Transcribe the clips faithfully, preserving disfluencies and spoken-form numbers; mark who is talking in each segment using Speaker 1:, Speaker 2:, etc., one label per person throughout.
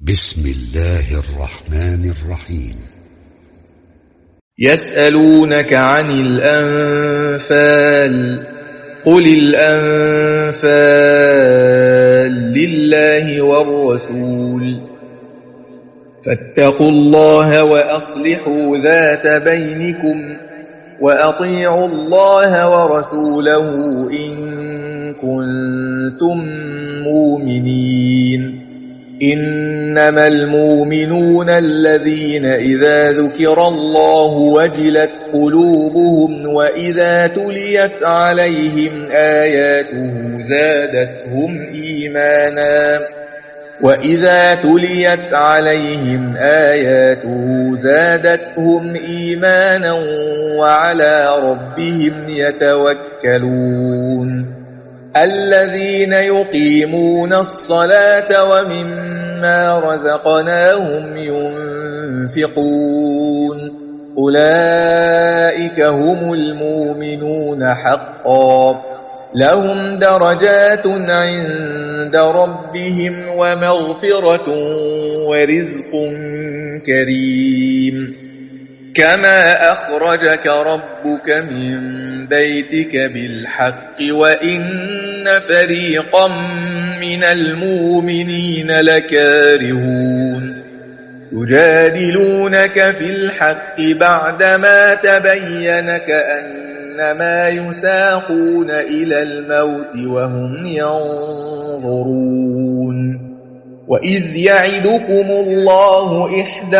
Speaker 1: بسم الله الرحمن الرحيم.
Speaker 2: يسألونك عن الأنفال قل الأنفال لله والرسول فاتقوا الله وأصلحوا ذات بينكم وأطيعوا الله ورسوله إن كنتم مؤمنين. إنما المؤمنون الذين إذا ذكر الله وجلت قلوبهم وإذا تليت عليهم آياته زادتهم إيمانا وإذا تليت عليهم آياته زادتهم إيمانا وعلى ربهم يتوكلون. الذين يقيمون الصلاة ومما رزقناهم ينفقون أولئك هم المؤمنون حقا لهم درجات عند ربهم ومغفرة ورزق كريم. كما أخرجك ربك من بيتك بالحق وإن فريقا من المؤمنين لكارهون يجادلونك في الحق بعدما تبين كأنما يساقون إلى الموت وهم ينظرون. وإذ يعدكم الله إحدى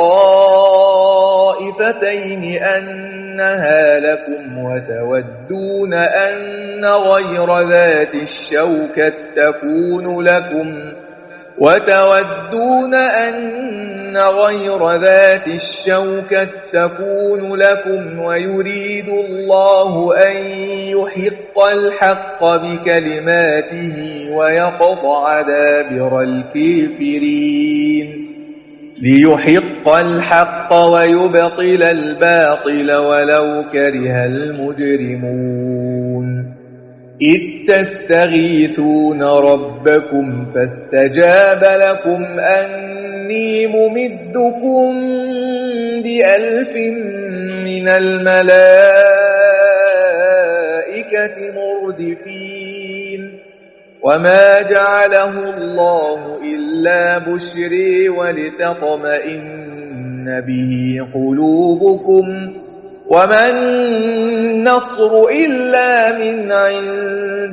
Speaker 2: الطائفتين أنها لكم وتودون أن غير ذات الشوكة تكون لكم وتودون أن غير ذات الشوكة تكون لكم ويريد الله أن يحق الحق بكلماته ويقطع دابر الكافرين ليحق الحق ويبطل الباطل ولو كره المجرمون. إذ تستغيثون ربكم فاستجاب لكم أني ممدكم بألف من الملائكة مردفين. وما جعله الله إلا بشري ولتطمئن به قلوبكم وما النصر إلا من عند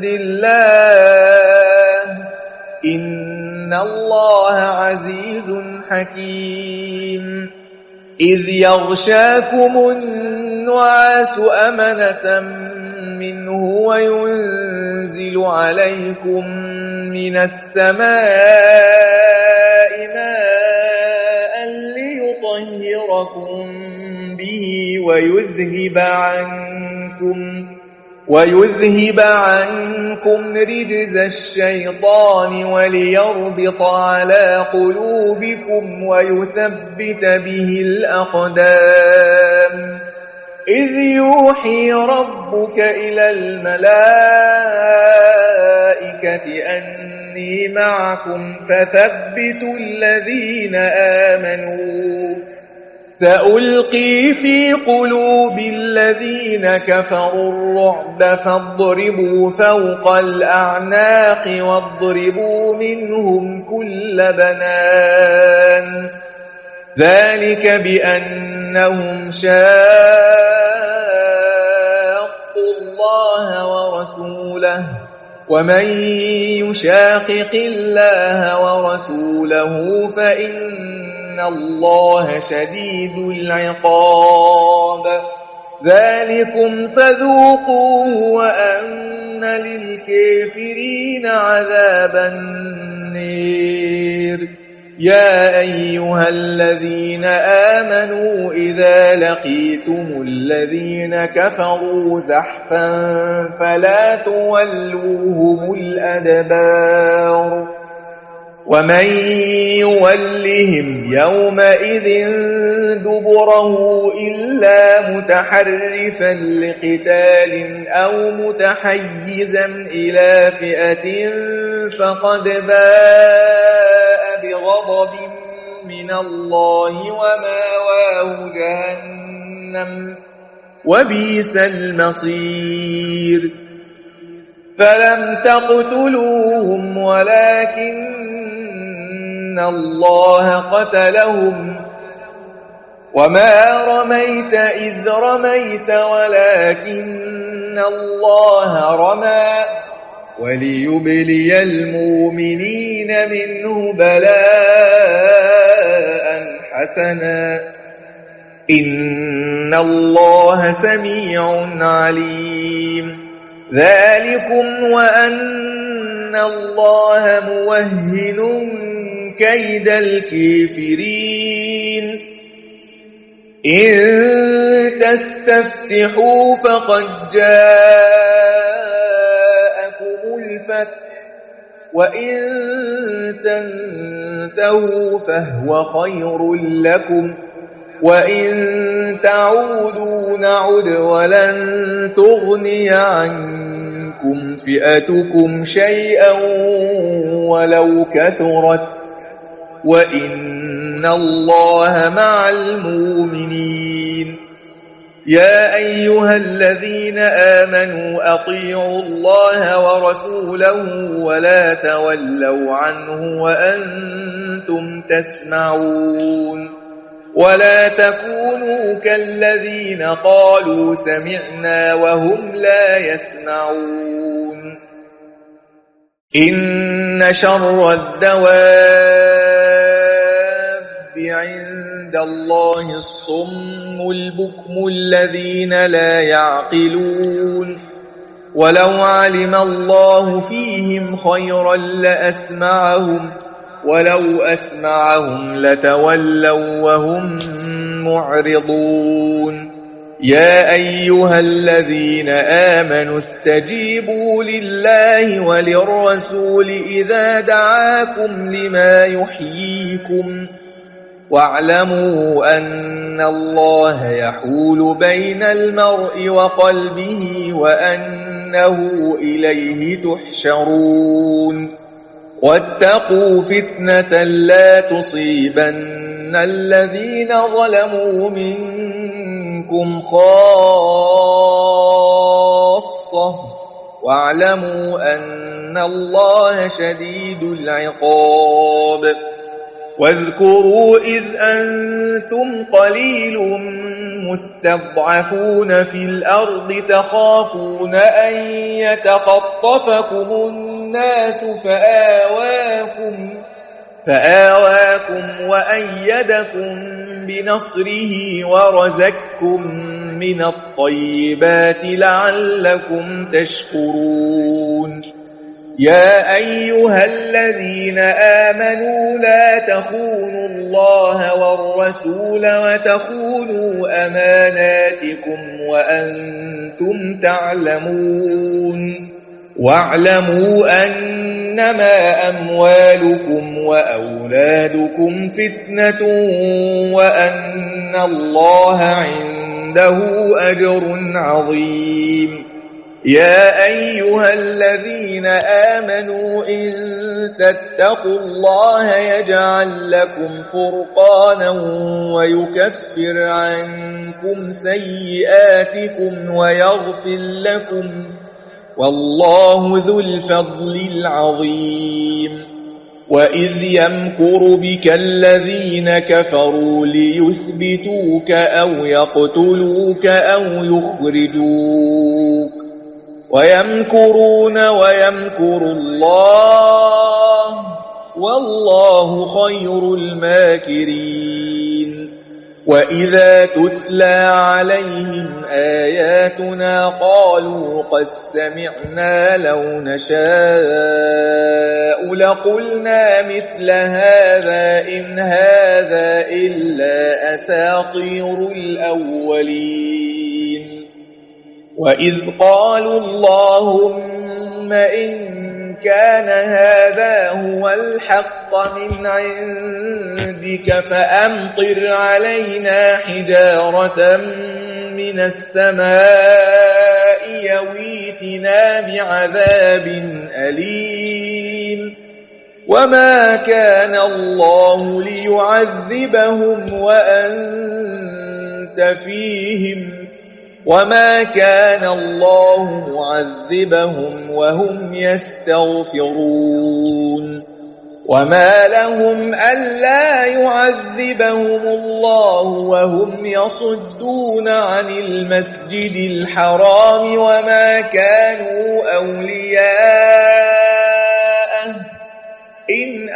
Speaker 2: الله إن الله عزيز حكيم. إذ يغشاكم النعاس أمنة منه وينزل عليكم من السماء ماء ليطهركم به ويذهب عنكم ويذهب عنكم رجز الشيطان وليربط على قلوبكم ويثبت به الأقدام. إذ يوحي ربك إلى الملائكة أني معكم فثبتوا الذين آمنوا سألقي في قلوب الذين كفروا الرعب فاضربوا فوق الأعناق واضربوا منهم كل بنان. ذلك بأنهم شاقوا الله ورسوله ومن يشاقق الله ورسوله فإن الله شديد العقاب. ذلكم فذوقوه وأن للكافرين عذاب النير. يا أيها الذين آمنوا إذا لقيتم الذين كفروا زحفا فلا تولوهم الأدبار. ومن يولهم يومئذ دبره إلا متحرفا لقتال أو متحيزا إلى فئة فقد باء بغضب من الله وماواه جهنم وبئس المصير فلم تقتلوهم ولكن الله قتلهم وما رميت إذ رميت ولكن الله رمى وليبلي المؤمنين منه بلاء حسنا إن الله سميع عليم ذلكم وأن الله موهن كيد الكافرين إن تستفتحوا فقد جاءكم الفتح وإن تنتهوا فهو خير لكم وإن تعودوا نعد ولن تغني عنكم فئتكم شيئا ولو كثرت وإن الله مع المؤمنين يا أيها الذين آمنوا أطيعوا الله ورسوله ولا تولوا عنه وأنتم تسمعون ولا تكونوا كالذين قالوا سمعنا وهم لا يسمعون إن شر الدواب عند الله الصم البكم الذين لا يعقلون ولو علم الله فيهم خيرا لأسمعهم ولو أسمعهم لتولوا وهم معرضون يا أيها الذين آمنوا استجيبوا لله وللرسول إذا دعاكم لما يحييكم واعلموا أن الله يحول بين المرء وقلبه وأنه إليه تحشرون واتقوا فتنة لا تصيبن الذين ظلموا منكم خاصة واعلموا أن الله شديد العقاب واذكروا إذ أنتم قليل مستضعفون في الأرض تخافون أن يتخطفكم الناس فآواكم فآواكم وأيدكم بنصره ورزقكم من الطيبات لعلكم تشكرون يا أيها الذين آمنوا لا تخونوا الله والرسول وتخونوا أماناتكم وأنتم تعلمون واعلموا أنما أموالكم وأولادكم فتنة وأن الله عنده أجر عظيم يا أيها الذين آمنوا إن تتقوا الله يجعل لكم فرقانا ويكفر عنكم سيئاتكم ويغفر لكم والله ذو الفضل العظيم وإذ يمكر بك الذين كفروا ليثبتوك أو يقتلوك أو يخرجوك ويمكرون ويمكر الله والله خير الماكرين وإذا تتلى عليهم آياتنا قالوا قد سمعنا لو نشاء لقلنا مثل هذا إن هذا إلا أساطير الأولين وإذ قالوا اللهم إن كان هذا هو الحق من عندك فأمطر علينا حجارة من السماء يويتنا بعذاب أليم وما كان الله ليعذبهم وأنت فيهم وما كان الله معذبهم وهم يستغفرون وما لهم ألا يعذبهم الله وهم يصدون عن المسجد الحرام وما كانوا أولياءه إن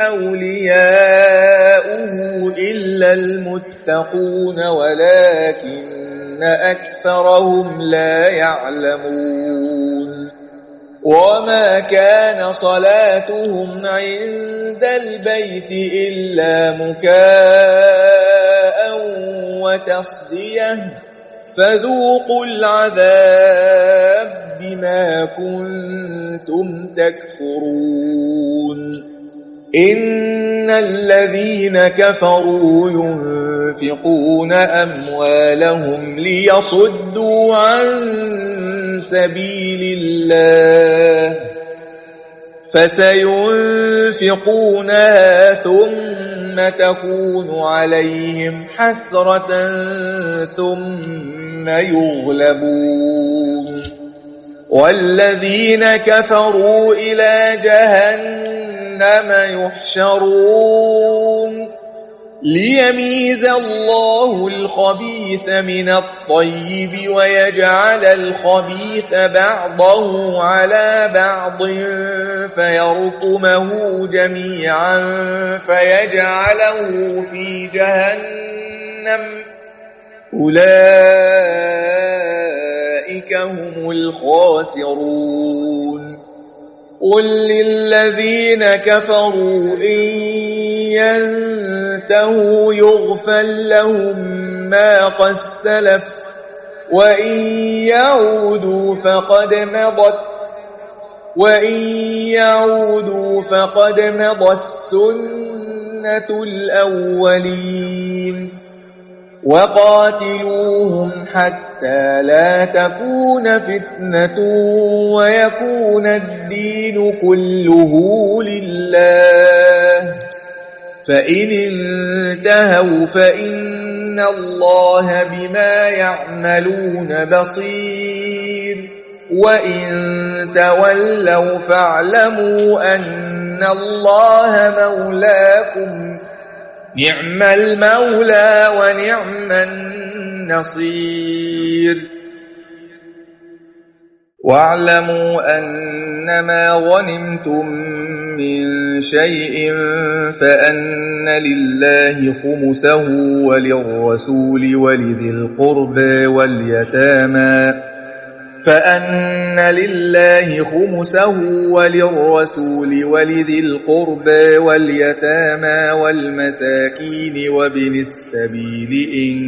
Speaker 2: أولياؤه إلا المتقون ولكن أكثرهم لا يعلمون وما كان صلاتهم عند البيت إلا مكاء وتصدية فذوقوا العذاب بما كنتم تكفرون إن الذين كفروا ينفقون أموالهم ليصدوا عن سبيل الله فسينفقونها ثم تكون عليهم حسرة ثم يغلبون والذين كفروا إلى جهنم يحشرون ليميز الله الخبيث من الطيب ويجعل الخبيث بعضه على بعض فيركمه جميعا فيجعله في جهنم أولئك هم الخاسرون قل للذين كفروا إن ينتهوا يغفر لهم ما قد سلف وإن يعودوا فقد مضت وإن يعودوا فقد مضت السنة الأولين وقاتلوهم حتى لا تكون فتنة ويكون الدين كله لله فإن انتهوا فإن الله بما يعملون بصير وإن تولوا فاعلموا أن الله مولاكم نعم المولى ونعم النصير واعلموا أنما غنمتم من شيء فأن لله خمسه وللرسول ولذي القربى واليتامى فأن لله خمسه وللرسول ولذي القربى واليتامى والمساكين وابن السبيل إن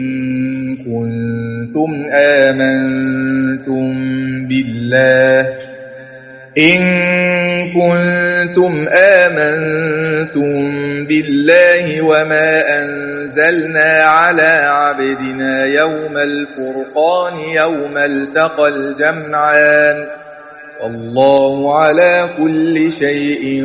Speaker 2: كنتم آمنتم بالله إن كنتم آمنتم بالله وما أنزلنا على عبدنا يوم الفرقان يوم التقى الجمعان والله على كل شيء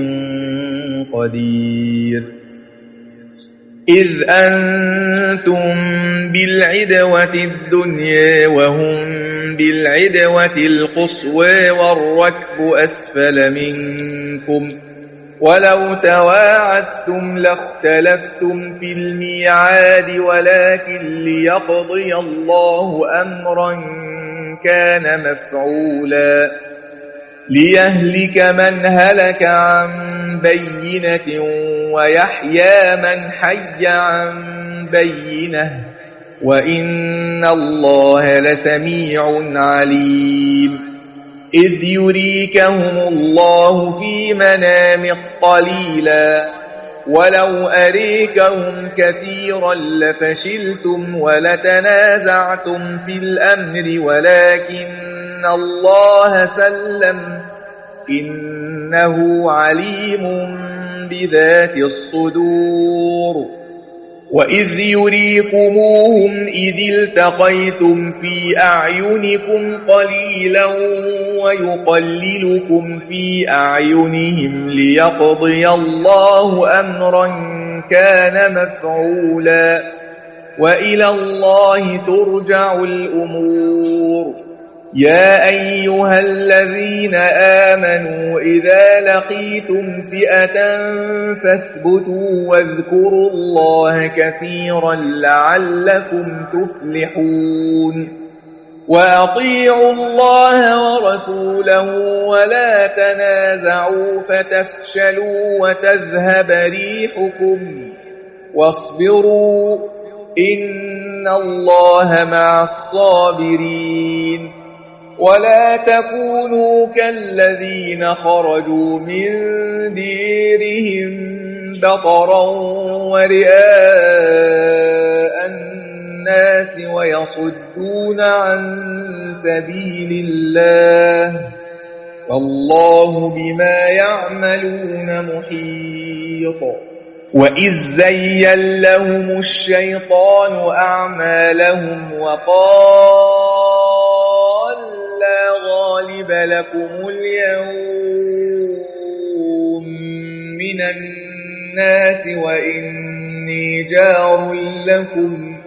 Speaker 2: قدير إذ أنتم بالعدوة الدنيا وهم بالعدوة القصوى والركب أسفل منكم ولو تواعدتم لاختلفتم في الميعاد ولكن ليقضي الله أمرا كان مفعولا ليهلك من هلك عن بينة ويحيى من حي عن بينة وإن الله لسميع عليم إذ يريكهم الله في منامك قليلا ولو أريكهم كثيرا لفشلتم ولتنازعتم في الأمر ولكن الله سلم إنه عليم بذات الصدور وإذ يريكموهم إذ التقيتم في أعينكم قليلا ويقللكم في أعينهم ليقضي الله أمرا كان مفعولا وإلى الله ترجع الأمور. يا أيها الذين آمنوا إذا لقيتم فئة فاثبتوا واذكروا الله كثيرا لعلكم تفلحون. وأطيعوا الله ورسوله ولا تنازعوا فتفشلوا وتذهب ريحكم واصبروا إن الله مع الصابرين. ولا تكونوا كالذين خرجوا من ديرهم بطرا ورئاء الناس ويصدون عن سبيل الله والله بما يعملون محيط. وإذ زين لهم الشيطان أعمالهم وقال لا غالب لكم اليوم من الناس وإني جار لكم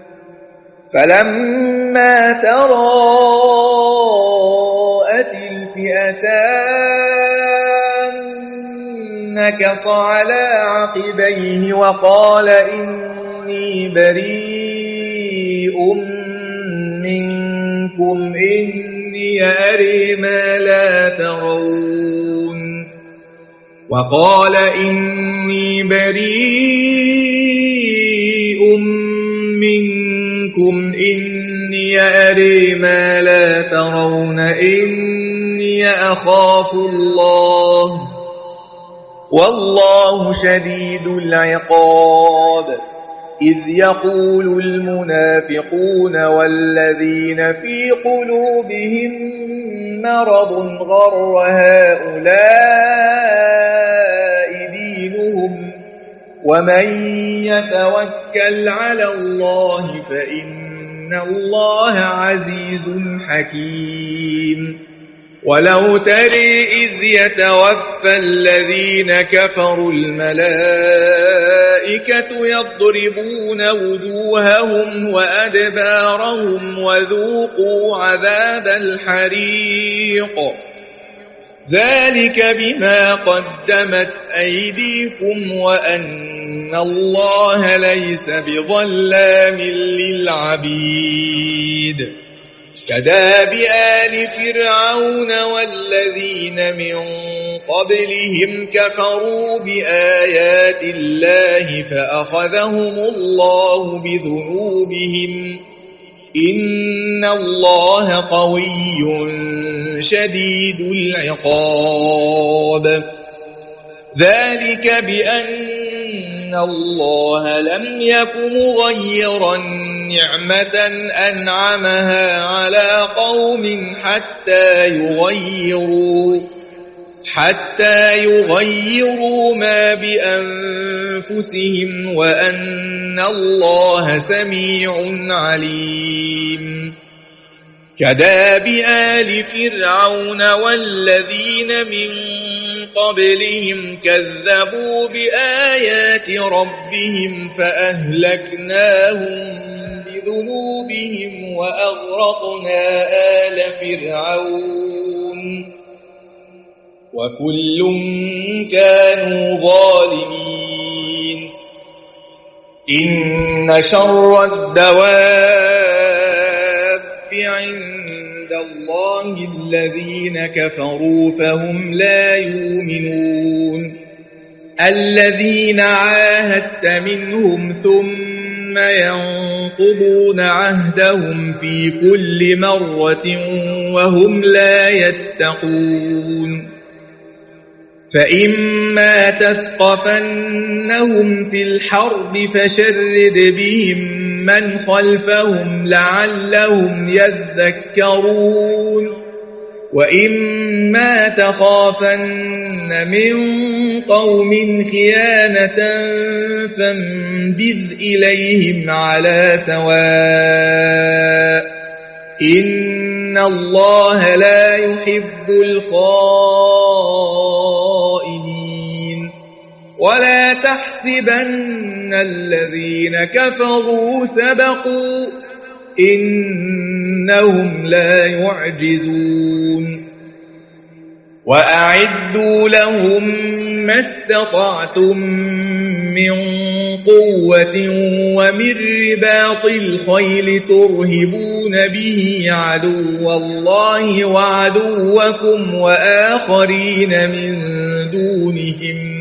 Speaker 2: فلما تراءت الفئتان نكص على عقبيه وقال إني بريء منكم إني أري ما لا ترون وقال إني بريء منكم إني أري ما لا ترون إني أخاف الله والله شديد العقاب. إذ يقول المنافقون والذين في قلوبهم مرض غر هؤلاء دينهم ومن يتوكل على الله فإن الله عزيز حكيم. ولو تري إذ يتوفى الذين كفروا الملائكة يضربون وجوههم وأدبارهم وذوقوا عذاب الحريق ذلك بما قدمت أيديكم وأن الله ليس بظلام للعبيد. كداب آل فرعون والذين من قبلهم كفروا بآيات الله فأخذهم الله بذنوبهم إن الله قوي شديد العقاب. ذلك بأن الله لم يك مغيرا نعمة أنعمها على قوم حتى يغيروا حتى يغيروا ما بأنفسهم وأن الله سميع عليم. كداب آل فرعون والذين من قبلهم كذبوا بآيات ربهم فأهلكناهم بذنوبهم وأغرقنا آل فرعون وكل كانوا ظالمين. إن شر الدواب عند الله الذين كفروا فهم لا يؤمنون. الذين عاهدت منهم ثم ينقضون عهدهم في كل مرة وهم لا يتقون. فإما تثقفنهم في الحرب فشرد بهم من خلفهم لعلهم يذكرون وإما تخافن من قوم خيانة فانبذ إليهم على سواء إن الله لا يحب الخائنين ولا تحسبن الذين كفروا سبقوا إنهم لا يعجزون وأعدوا لهم ما استطعتم من قوة ومن رباط الخيل ترهبون به عدو الله وعدوكم وآخرين من دونهم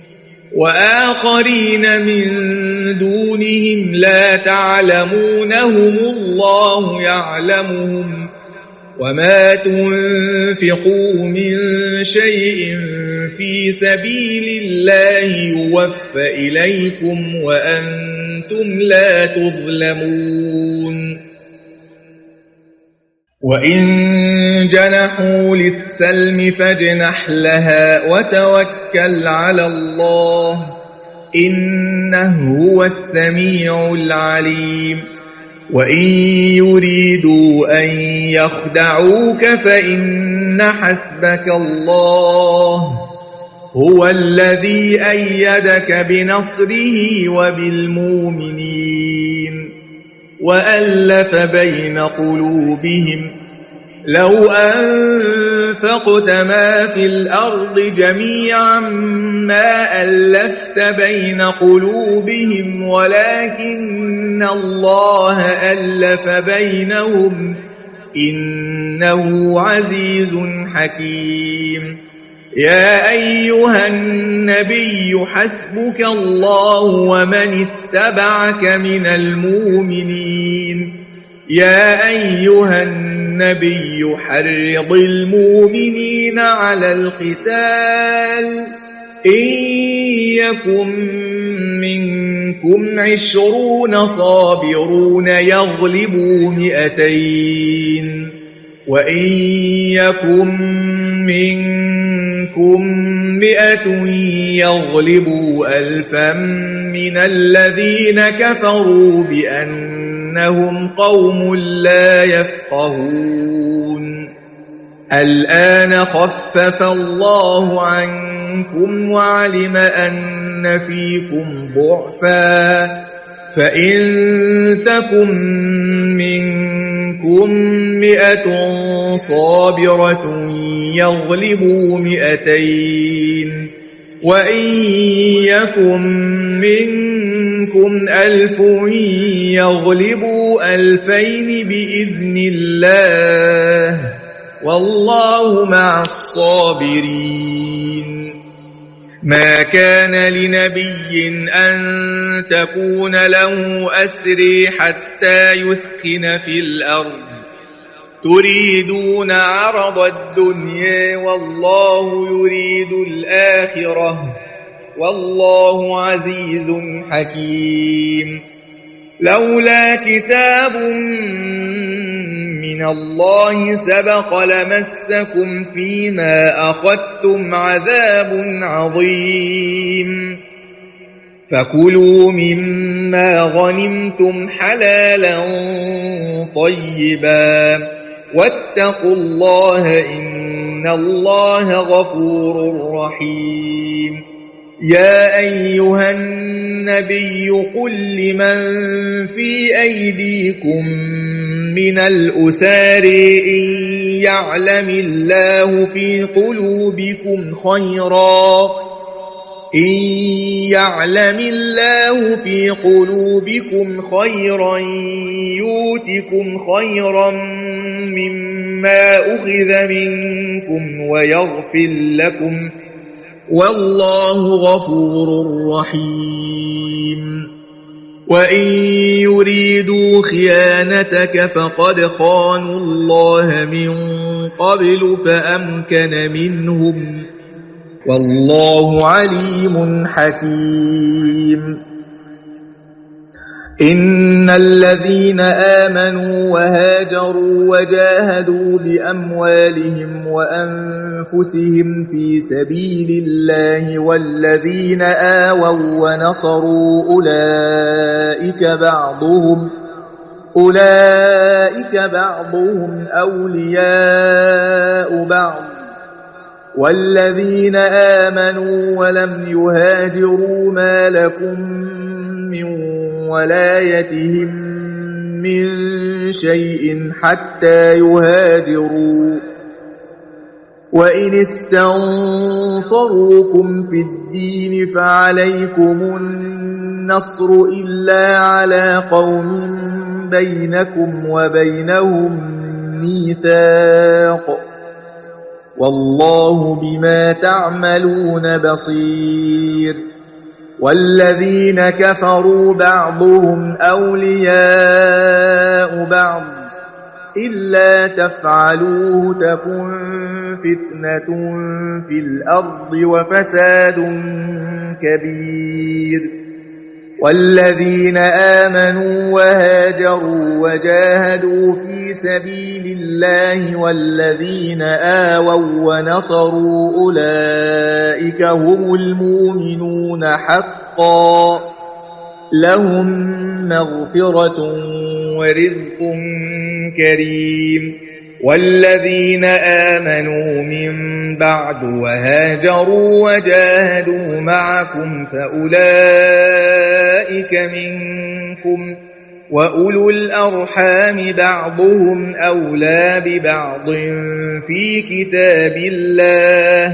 Speaker 2: وآخرين من دونهم لا تعلمونهم الله يعلمهم وما تنفقوا من شيء في سبيل الله يوفى إليكم وأنتم لا تظلمون وإن جنحوا للسلم فاجنح لها وتوكل على الله إنه هو السميع العليم وإن يريدوا أن يخدعوك فإن حسبك الله هو الذي أيدك بنصره وبالمؤمنين وألف بين قلوبهم لو أنفقت ما في الأرض جميعا ما ألفت بين قلوبهم ولكن الله ألف بينهم إنه عزيز حكيم يا أيها النبي حسبك الله ومن اتبعك من المؤمنين يا أيها النبي حرض المؤمنين على القتال إن يكن منكم عشرون صابرون يغلبوا مئتين وإن يكن منكم مئة يغلبوا ألفا من الذين كفروا بأنهم قوم لا يفقهون الآن خفف الله عنكم وعلم أن فيكم ضعفا فإن تكن منكم مئة صابرة يغلبوا مئتين وإن يكن منكم ألف يغلبوا ألفين بإذن الله والله مع الصابرين ما كان لنبي أن تكون له أسري حتى يثخن في الأرض تريدون عرض الدنيا والله يريد الآخرة والله عزيز حكيم لولا كتاب من الله سبق لمسكم فيما أخذتم عذاب عظيم فكلوا مما غنمتم حلالا طيبا واتقوا الله إن الله غفور رحيم يا أيها النبي قل لمن في أيديكم من الأسار إن يعلم الله في قلوبكم خيرا إن يعلم الله في قلوبكم خيرا يؤتكم خيرا مما أخذ منكم ويغفر لكم والله غفور رحيم وإن يريدوا خيانتك فقد خانوا الله من قبل فأمكن منهم والله عليم حكيم إن الذين آمنوا وهاجروا وجاهدوا بأموالهم وأنفسهم في سبيل الله والذين آووا ونصروا أولئك بعضهم أولئك بعضهم أولياء بعض والذين آمنوا ولم يهاجروا ما لكم من ولايتهم من شيء حتى يهاجروا وإن استنصروكم في الدين فعليكم النصر إلا على قوم بينكم وبينهم ميثاق والله بما تعملون بصير والذين كفروا بعضهم أولياء بعض إلا تفعلوه تكن فتنة في الأرض وفساد كبير والذين آمنوا وهاجروا وجاهدوا في سبيل الله والذين آووا ونصروا أولئك هم المؤمنون حقا لهم مغفرة ورزق كريم والذين آمنوا من بعد وهاجروا وجاهدوا معكم فأولئك منكم وأولو الأرحام بعضهم أولى ببعض في كتاب الله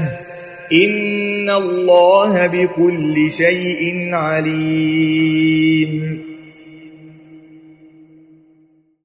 Speaker 2: إن الله بكل شيء عليم